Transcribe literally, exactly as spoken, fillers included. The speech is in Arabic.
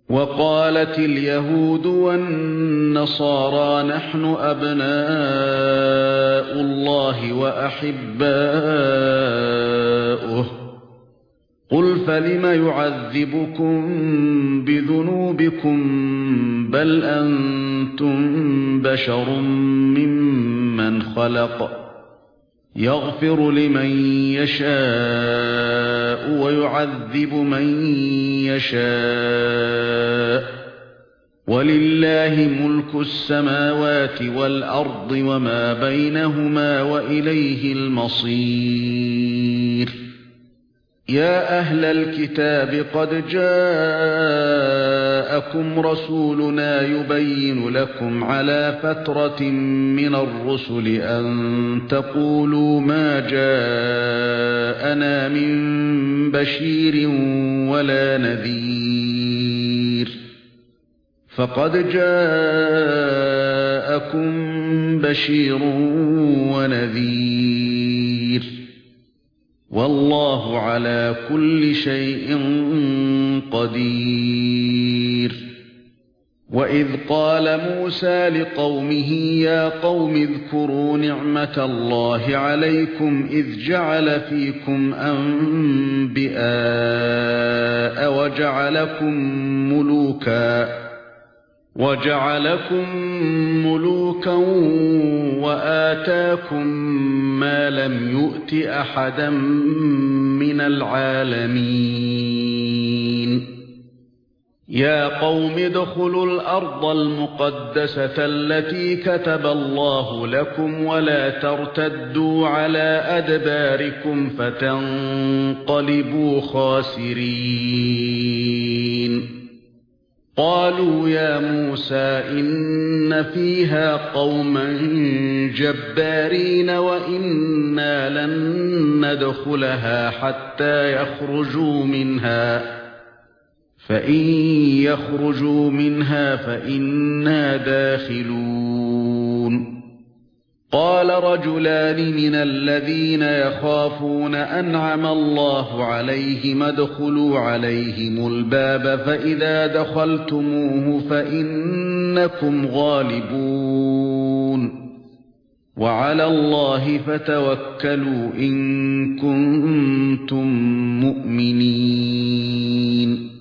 وقالت اليهود والنصارى نحن أبناء الله وأحباؤه قل فلم يعذبكم بذنوبكم بل أنتم بشر ممن خلق يغفر لمن يشاء ويعذب من يشاء ولله ملك السماوات والأرض وما بينهما وإليه المصير يا أهل الكتاب قد جاءكم رسولنا يبين لكم على فترة من الرسل أن تقولوا ما جاءنا من بشير ولا نذير فقد جاءكم بشير ونذير والله على كل شيء قدير وإذ قال موسى لقومه يا قوم اذكروا نعمة الله عليكم إذ جعل فيكم أنبياء وجعلكم ملوكا وَجَعَلَكُم مُّلُوكًا وَآتَاكُم مَّا لَمْ يُؤْتِ أَحَدًا مِّنَ الْعَالَمِينَ يَا قَوْمِ ادْخُلُوا الْأَرْضَ الْمُقَدَّسَةَ الَّتِي كَتَبَ اللَّهُ لَكُمْ وَلَا تَرْتَدُّوا عَلَى أَدْبَارِكُمْ فَتَنقَلِبُوا خَاسِرِينَ قالوا يا موسى إن فيها قوما جبارين وإنا لن ندخلها حتى يخرجوا منها فإن يخرجوا منها فإنا داخلون قال رجلان من الذين يخافون أنعم الله عليهم ادخلوا عليهم الباب فإذا دخلتموه فإنكم غالبون وعلى الله فتوكلوا إن كنتم مؤمنين